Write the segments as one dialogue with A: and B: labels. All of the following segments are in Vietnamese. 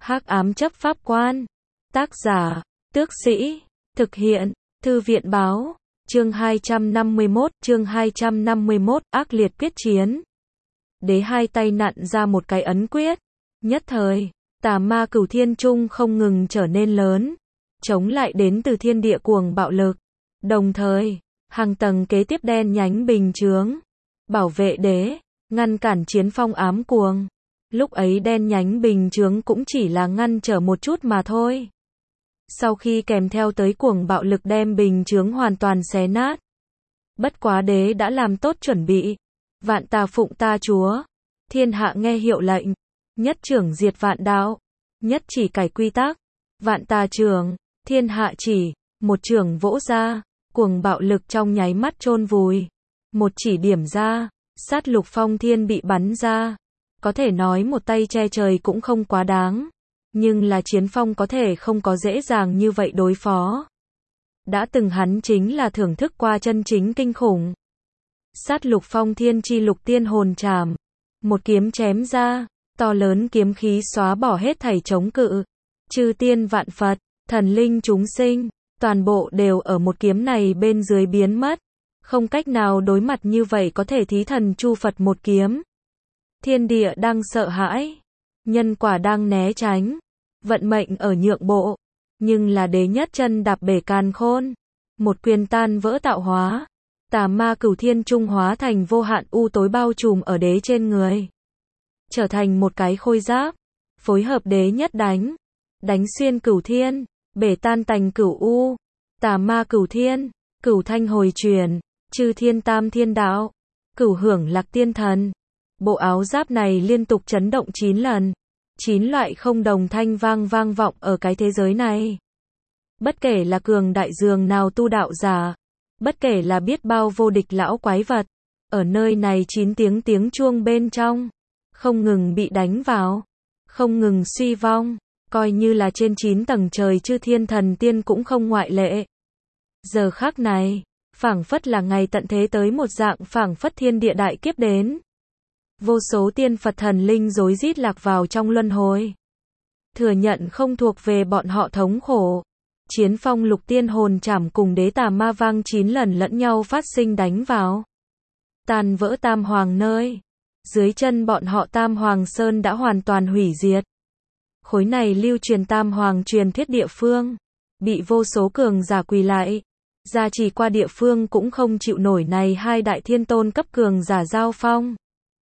A: Hắc ám chấp pháp quan. Tác giả, Tước Sĩ. Thực hiện, Thư viện báo. Chương 251, ác liệt quyết chiến. Đế hai tay nặn ra một cái ấn quyết. Nhất thời, tà ma Cửu Thiên Trung không ngừng trở nên lớn, chống lại đến từ thiên địa cuồng bạo lực. Đồng thời, hàng tầng kế tiếp đen nhánh bình chướng, bảo vệ đế, ngăn cản chiến phong ám cuồng. Lúc ấy đen nhánh bình chướng cũng chỉ là ngăn trở một chút mà thôi. Sau khi kèm theo tới cuồng bạo lực đem bình chướng hoàn toàn xé nát. Bất quá đế đã làm tốt chuẩn bị. Vạn tà phụng ta chúa. Thiên hạ nghe hiệu lệnh. Nhất trưởng diệt vạn đạo. Nhất chỉ cải quy tắc. Vạn tà trưởng. Thiên hạ chỉ. Một trưởng vỗ ra. Cuồng bạo lực trong nháy mắt chôn vùi. Một chỉ điểm ra. Sát lục phong thiên bị bắn ra. Có thể nói một tay che trời cũng không quá đáng. Nhưng là chiến phong có thể không có dễ dàng như vậy đối phó. Đã từng hắn chính là thưởng thức qua chân chính kinh khủng. Sát lục phong thiên chi lục tiên hồn trảm. Một kiếm chém ra, to lớn kiếm khí xóa bỏ hết thảy chống cự. Chư tiên vạn Phật, thần linh chúng sinh, toàn bộ đều ở một kiếm này bên dưới biến mất. Không cách nào đối mặt như vậy có thể thí thần chu Phật một kiếm. Thiên địa đang sợ hãi. Nhân quả đang né tránh. Vận mệnh ở nhượng bộ. Nhưng là đế nhất chân đạp bể càn khôn. Một quyền tan vỡ tạo hóa. Tà ma Cửu Thiên Trung hóa thành vô hạn u tối bao trùm ở đế trên người. Trở thành một cái khôi giáp. Phối hợp đế nhất đánh. Đánh xuyên cửu thiên. Bể tan tành cửu u. Tà ma Cửu Thiên. Cửu thanh hồi truyền. Chư thiên tam thiên đạo. Cửu hưởng lạc tiên thần. Bộ áo giáp này liên tục chấn động 9 lần. 9 loại không đồng thanh vang vọng ở cái thế giới này. Bất kể là cường đại dường nào tu đạo giả, bất kể là biết bao vô địch lão quái vật, ở nơi này 9 tiếng chuông bên trong, không ngừng bị đánh vào, không ngừng suy vong, coi như là trên 9 tầng trời chư thiên thần tiên cũng không ngoại lệ. Giờ khắc này, phảng phất là ngày tận thế tới một dạng, phảng phất thiên địa đại kiếp đến. Vô số tiên Phật thần linh rối rít lạc vào trong luân hồi. Thừa nhận không thuộc về bọn họ thống khổ. Chiến phong lục tiên hồn trảm cùng đế tà ma vang 9 lần lẫn nhau phát sinh đánh vào. Tàn vỡ Tam Hoàng nơi. Dưới chân bọn họ Tam Hoàng Sơn đã hoàn toàn hủy diệt. Khối này lưu truyền Tam Hoàng truyền thuyết địa phương. Bị vô số cường giả quỳ lại. Gia trì qua địa phương cũng không chịu nổi này hai đại thiên tôn cấp cường giả giao phong.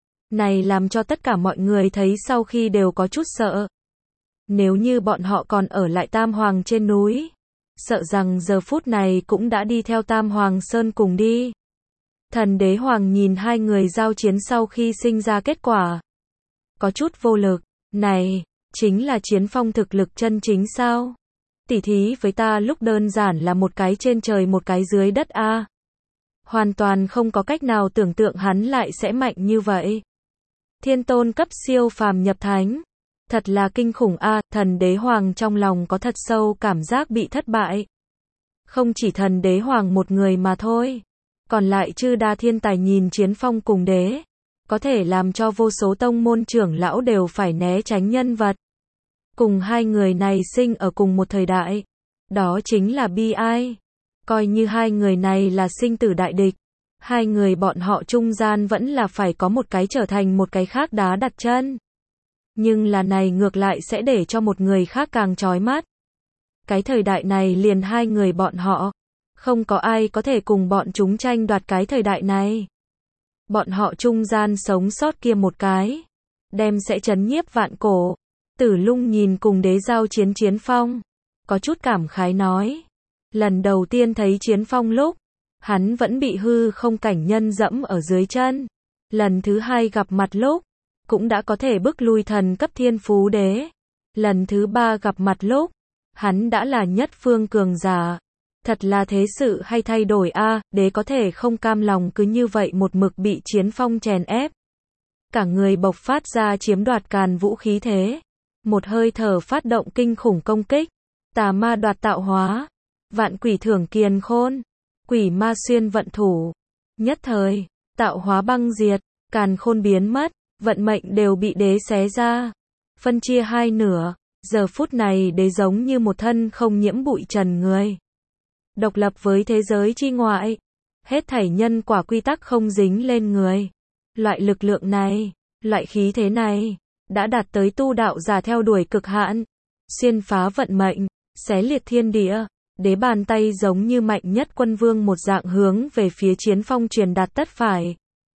A: Này làm cho tất cả mọi người thấy sau khi đều có chút sợ. Nếu như bọn họ còn ở lại Tam Hoàng trên núi, sợ rằng giờ phút này cũng đã đi theo Tam Hoàng Sơn cùng đi. Thần Đế Hoàng nhìn hai người giao chiến sau khi sinh ra kết quả. Có chút vô lực, này, chính là chiến phong thực lực chân chính sao? Tỉ thí với ta lúc đơn giản là một cái trên trời một cái dưới đất a. Hoàn toàn không có cách nào tưởng tượng hắn lại sẽ mạnh như vậy. Thiên tôn cấp siêu phàm nhập thánh. Thật là kinh khủng a, thần đế hoàng trong lòng có thật sâu cảm giác bị thất bại. Không chỉ thần đế hoàng một người mà thôi. Còn lại chư đa thiên tài nhìn chiến phong cùng đế. Có thể làm cho vô số tông môn trưởng lão đều phải né tránh nhân vật. Cùng hai người này sinh ở cùng một thời đại. Đó chính là bi ai. Coi như hai người này là sinh tử đại địch. Hai người bọn họ trung gian vẫn là phải có một cái trở thành một cái khác đá đặt chân. Nhưng là này ngược lại sẽ để cho một người khác càng chói mắt. Cái thời đại này liền hai người bọn họ. Không có ai có thể cùng bọn chúng tranh đoạt cái thời đại này. Bọn họ trung gian sống sót kia một cái. Đem sẽ chấn nhiếp vạn cổ. Tử Lung nhìn cùng đế giao chiến chiến phong. Có chút cảm khái nói. Lần đầu tiên thấy chiến phong lúc. Hắn vẫn bị hư không cảnh nhân dẫm ở dưới chân. Lần thứ hai gặp mặt lúc. Cũng đã có thể bức lui thần cấp thiên phú đế. Lần thứ ba gặp mặt lúc. Hắn đã là nhất phương cường giả. Thật là thế sự hay thay đổi a, đế có thể không cam lòng cứ như vậy một mực bị chiến phong chèn ép. Cả người bộc phát ra chiếm đoạt càn vũ khí thế. Một hơi thở phát động kinh khủng công kích. Tà ma đoạt tạo hóa. Vạn quỷ thưởng kiền khôn. Quỷ ma xuyên vận thủ. Nhất thời, tạo hóa băng diệt, càn khôn biến mất, vận mệnh đều bị đế xé ra. Phân chia hai nửa, Giờ phút này đế giống như một thân không nhiễm bụi trần người. Độc lập với thế giới chi ngoại. Hết thảy nhân quả quy tắc không dính lên người. Loại lực lượng này, loại khí thế này, đã đạt tới tu đạo giả theo đuổi cực hạn. Xuyên phá vận mệnh, xé liệt thiên địa. Đế bàn tay giống như mạnh nhất quân vương một dạng hướng về phía Chiến Phong truyền đạt tất phải.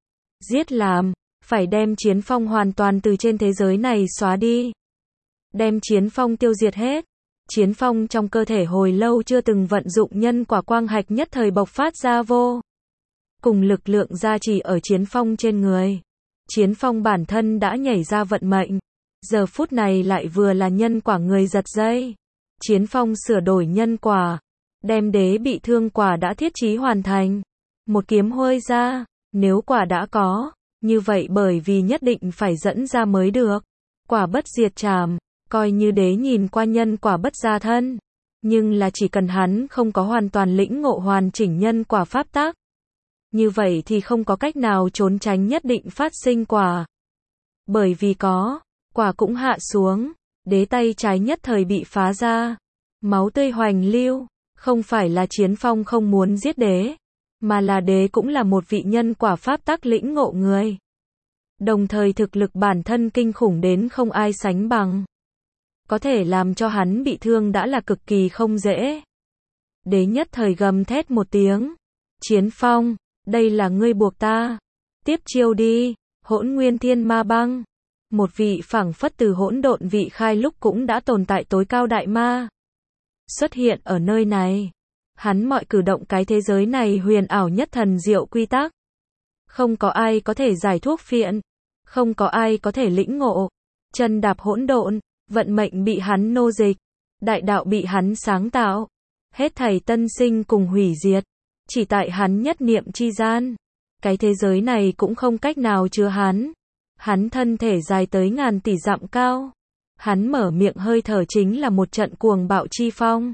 A: Giết làm, phải đem Chiến Phong hoàn toàn từ trên thế giới này xóa đi. Đem Chiến Phong tiêu diệt hết. Chiến Phong trong cơ thể hồi lâu chưa từng vận dụng nhân quả quang hạch nhất thời bộc phát ra vô cùng lực lượng gia trì ở Chiến Phong trên người. Chiến Phong bản thân đã nhảy ra vận mệnh. Giờ phút này lại vừa là nhân quả người giật dây. Chiến Phong sửa đổi nhân quả. Đem đế bị thương quả đã thiết chí hoàn thành. Một kiếm huôi ra. Nếu quả đã có, như vậy bởi vì nhất định phải dẫn ra mới được. Quả bất diệt trảm. Coi như đế nhìn qua nhân quả bất gia thân. Nhưng là chỉ cần hắn không có hoàn toàn lĩnh ngộ hoàn chỉnh nhân quả pháp tắc. Như vậy thì không có cách nào trốn tránh nhất định phát sinh quả. Bởi vì có, quả cũng hạ xuống. Đế tay trái nhất thời bị phá ra. Máu tươi hoành lưu. Không phải là Chiến Phong không muốn giết đế. Mà là đế cũng là một vị nhân quả pháp tắc lĩnh ngộ người. Đồng thời thực lực bản thân kinh khủng đến không ai sánh bằng. Có thể làm cho hắn bị thương đã là cực kỳ không dễ. Đế nhất thời gầm thét một tiếng. Chiến Phong, đây là ngươi buộc ta. Tiếp chiêu đi. Hỗn Nguyên Thiên Ma Băng. Một vị phảng phất từ hỗn độn vị khai lúc cũng đã tồn tại tối cao đại ma. Xuất hiện ở nơi này. Hắn mọi cử động cái thế giới này huyền ảo nhất thần diệu quy tắc. Không có ai có thể giải thuốc phiện. Không có ai có thể lĩnh ngộ. Chân đạp hỗn độn. Vận mệnh bị hắn nô dịch. Đại đạo bị hắn sáng tạo. Hết thảy tân sinh cùng hủy diệt. Chỉ tại hắn nhất niệm chi gian. Cái thế giới này cũng không cách nào chứa hắn. Hắn thân thể dài tới ngàn tỷ dặm cao. Hắn mở miệng hơi thở chính là một trận cuồng bạo chi phong.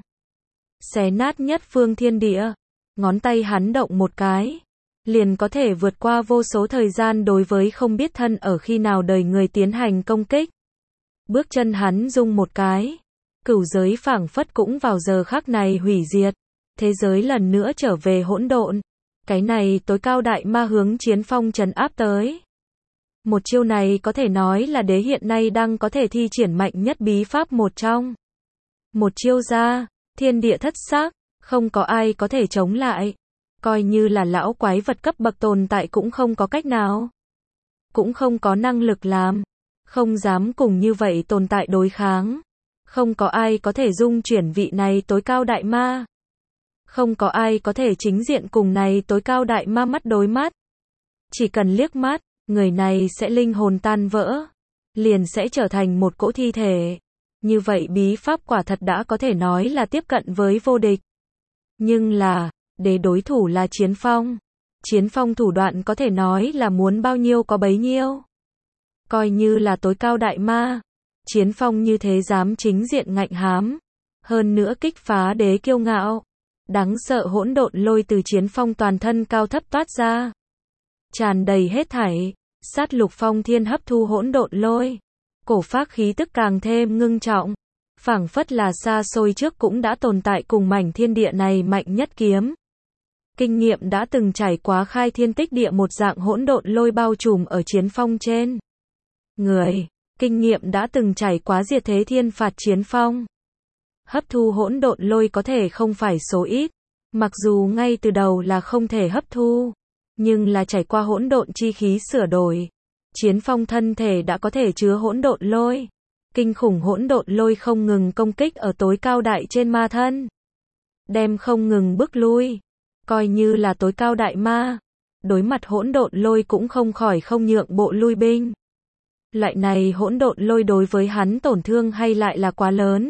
A: Xé nát nhất phương thiên địa. Ngón tay hắn động một cái. Liền có thể vượt qua vô số thời gian đối với không biết thân ở khi nào đời người tiến hành công kích. Bước chân hắn rung một cái. Cửu giới phảng phất cũng vào giờ khắc này hủy diệt. Thế giới lần nữa trở về hỗn độn. Cái này tối cao đại ma hướng Chiến Phong trấn áp tới. Một chiêu này có thể nói là đế hiện nay đang có thể thi triển mạnh nhất bí pháp một trong. Một chiêu ra, thiên địa thất xác, không có ai có thể chống lại. Coi như là lão quái vật cấp bậc tồn tại cũng không có cách nào. Cũng không có năng lực làm. Không dám cùng như vậy tồn tại đối kháng. Không có ai có thể dung chuyển vị này tối cao đại ma. Không có ai có thể chính diện cùng này tối cao đại ma mắt đối mắt. Chỉ cần liếc mắt, người này sẽ linh hồn tan vỡ. Liền sẽ trở thành một cỗ thi thể. Như vậy bí pháp quả thật đã có thể nói là tiếp cận với vô địch. Nhưng là, để đối thủ là Chiến Phong. Chiến Phong thủ đoạn có thể nói là muốn bao nhiêu có bấy nhiêu. Coi như là tối cao đại ma. Chiến Phong như thế dám chính diện ngạnh hám. Hơn nữa kích phá đế kiêu ngạo. Đáng sợ hỗn độn lôi từ Chiến Phong toàn thân cao thấp toát ra. Tràn đầy hết thảy. Sát lục phong thiên hấp thu hỗn độn lôi. Cổ phác khí tức càng thêm ngưng trọng. Phảng phất là xa xôi trước cũng đã tồn tại cùng mảnh thiên địa này mạnh nhất kiếm. Kinh nghiệm đã từng trải qua khai thiên tích địa một dạng hỗn độn lôi bao trùm ở Chiến Phong trên người. Kinh nghiệm đã từng trải qua diệt thế thiên phạt Chiến Phong. Hấp thu hỗn độn lôi có thể không phải số ít. Mặc dù ngay từ đầu là không thể hấp thu. Nhưng là trải qua hỗn độn chi khí sửa đổi. Chiến Phong thân thể đã có thể chứa hỗn độn lôi. Kinh khủng hỗn độn lôi không ngừng công kích ở tối cao đại trên ma thân. Đem không ngừng bước lui. Coi như là tối cao đại ma. Đối mặt hỗn độn lôi cũng không khỏi không nhượng bộ lui binh. Loại này hỗn độn lôi đối với hắn tổn thương hay lại là quá lớn.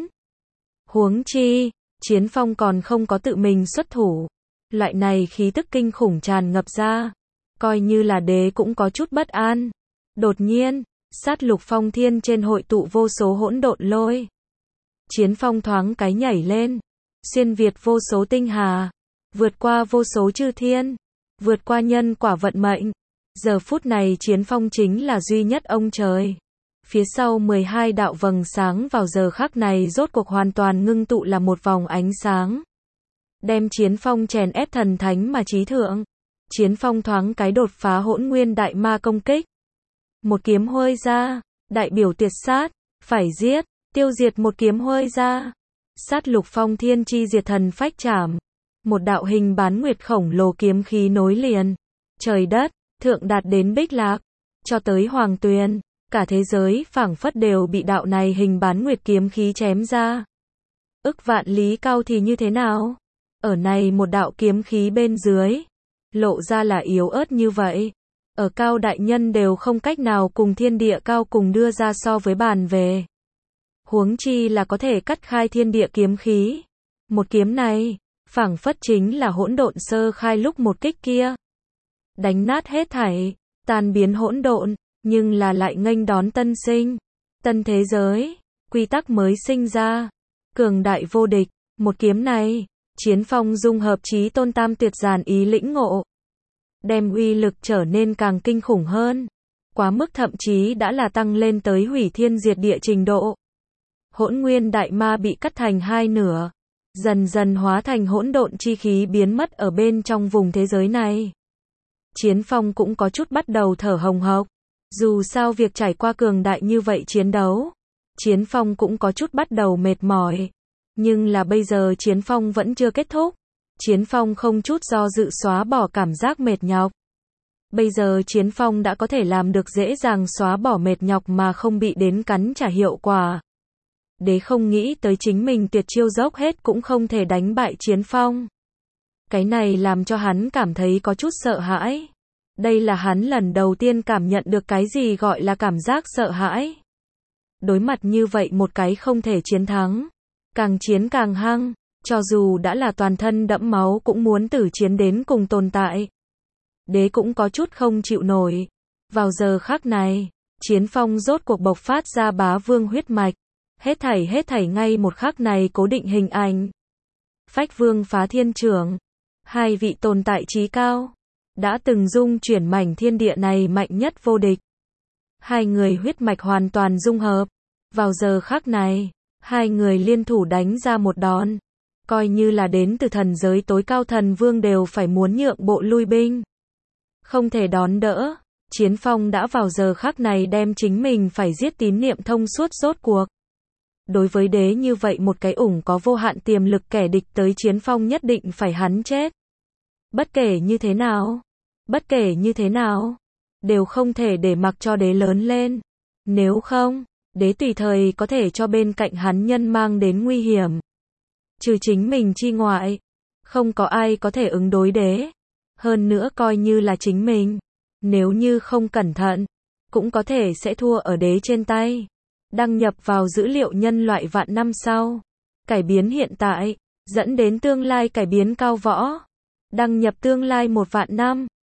A: Huống chi, Chiến Phong còn không có tự mình xuất thủ. Loại này khí tức kinh khủng tràn ngập ra. Coi như là đế cũng có chút bất an. Đột nhiên, sát lục phong thiên trên hội tụ vô số hỗn độn lôi. Chiến Phong thoáng cái nhảy lên. Xuyên việt vô số tinh hà. Vượt qua vô số chư thiên. Vượt qua nhân quả vận mệnh. Giờ phút này Chiến Phong chính là duy nhất ông trời. Phía sau 12 đạo vầng sáng vào giờ khắc này rốt cuộc hoàn toàn ngưng tụ là một vòng ánh sáng. Đem Chiến Phong chèn ép thần thánh mà chí thượng. Chiến Phong thoáng cái đột phá hỗn nguyên đại ma công kích. Một kiếm huôi ra, đại biểu tuyệt sát, phải giết, tiêu diệt một kiếm huôi ra. Sát lục phong thiên chi diệt thần phách trảm. Một đạo hình bán nguyệt khổng lồ kiếm khí nối liền. Trời đất, thượng đạt đến Bích Lạc, cho tới Hoàng Tuyền, cả thế giới phảng phất đều bị đạo này hình bán nguyệt kiếm khí chém ra. Ức vạn lý cao thì như thế nào? Ở này một đạo kiếm khí bên dưới, lộ ra là yếu ớt như vậy. Ở cao đại nhân đều không cách nào cùng thiên địa cao cùng đưa ra so với bàn về. Huống chi là có thể cắt khai thiên địa kiếm khí. Một kiếm này, phảng phất chính là hỗn độn sơ khai lúc một kích kia. Đánh nát hết thảy, tan biến hỗn độn, nhưng là lại nghênh đón tân sinh, tân thế giới, quy tắc mới sinh ra, cường đại vô địch, một kiếm này, Chiến Phong dung hợp chí tôn tam tuyệt giản ý lĩnh ngộ, đem uy lực trở nên càng kinh khủng hơn, quá mức thậm chí đã là tăng lên tới hủy thiên diệt địa trình độ. Hỗn nguyên đại ma bị cắt thành hai nửa, dần dần hóa thành hỗn độn chi khí biến mất ở bên trong vùng thế giới này. Chiến Phong cũng có chút bắt đầu thở hồng hộc. Dù sao việc trải qua cường đại như vậy chiến đấu, Chiến Phong cũng có chút bắt đầu mệt mỏi. Nhưng là bây giờ Chiến Phong vẫn chưa kết thúc. Chiến Phong không chút do dự xóa bỏ cảm giác mệt nhọc. Bây giờ Chiến Phong đã có thể làm được dễ dàng xóa bỏ mệt nhọc mà không bị đến cắn trả hiệu quả. Đế không nghĩ tới chính mình tuyệt chiêu dốc hết cũng không thể đánh bại Chiến Phong. Cái này làm cho hắn cảm thấy có chút sợ hãi. Đây là hắn lần đầu tiên cảm nhận được cái gì gọi là cảm giác sợ hãi. Đối mặt như vậy một cái không thể chiến thắng. Càng chiến càng hăng, cho dù đã là toàn thân đẫm máu cũng muốn tử chiến đến cùng tồn tại. Đế cũng có chút không chịu nổi. Vào giờ khắc này, Chiến Phong rốt cuộc bộc phát ra bá vương huyết mạch. Hết thảy ngay một khắc này cố định hình ảnh. Phách vương phá thiên trưởng. Hai vị tồn tại trí cao. Đã từng dung chuyển mảnh thiên địa này mạnh nhất vô địch. Hai người huyết mạch hoàn toàn dung hợp. Vào giờ khắc này, hai người liên thủ đánh ra một đòn. Coi như là đến từ thần giới tối cao thần vương đều phải muốn nhượng bộ lui binh. Không thể đón đỡ. Chiến Phong đã vào giờ khắc này đem chính mình phải giết tín niệm thông suốt rốt cuộc. Đối với đế như vậy một cái có vô hạn tiềm lực kẻ địch tới Chiến Phong nhất định phải hắn chết. Bất kể như thế nào, đều không thể để mặc cho đế lớn lên. Nếu không, đế tùy thời có thể cho bên cạnh hắn nhân mang đến nguy hiểm. Trừ chính mình chi ngoại, không có ai có thể ứng đối đế. Hơn nữa coi như là chính mình, nếu như không cẩn thận, cũng có thể sẽ thua ở đế trên tay. Đăng nhập vào dữ liệu nhân loại vạn năm sau. Cải biến hiện tại, dẫn đến tương lai cải biến cao võ. Đăng nhập tương lai 1 vạn năm.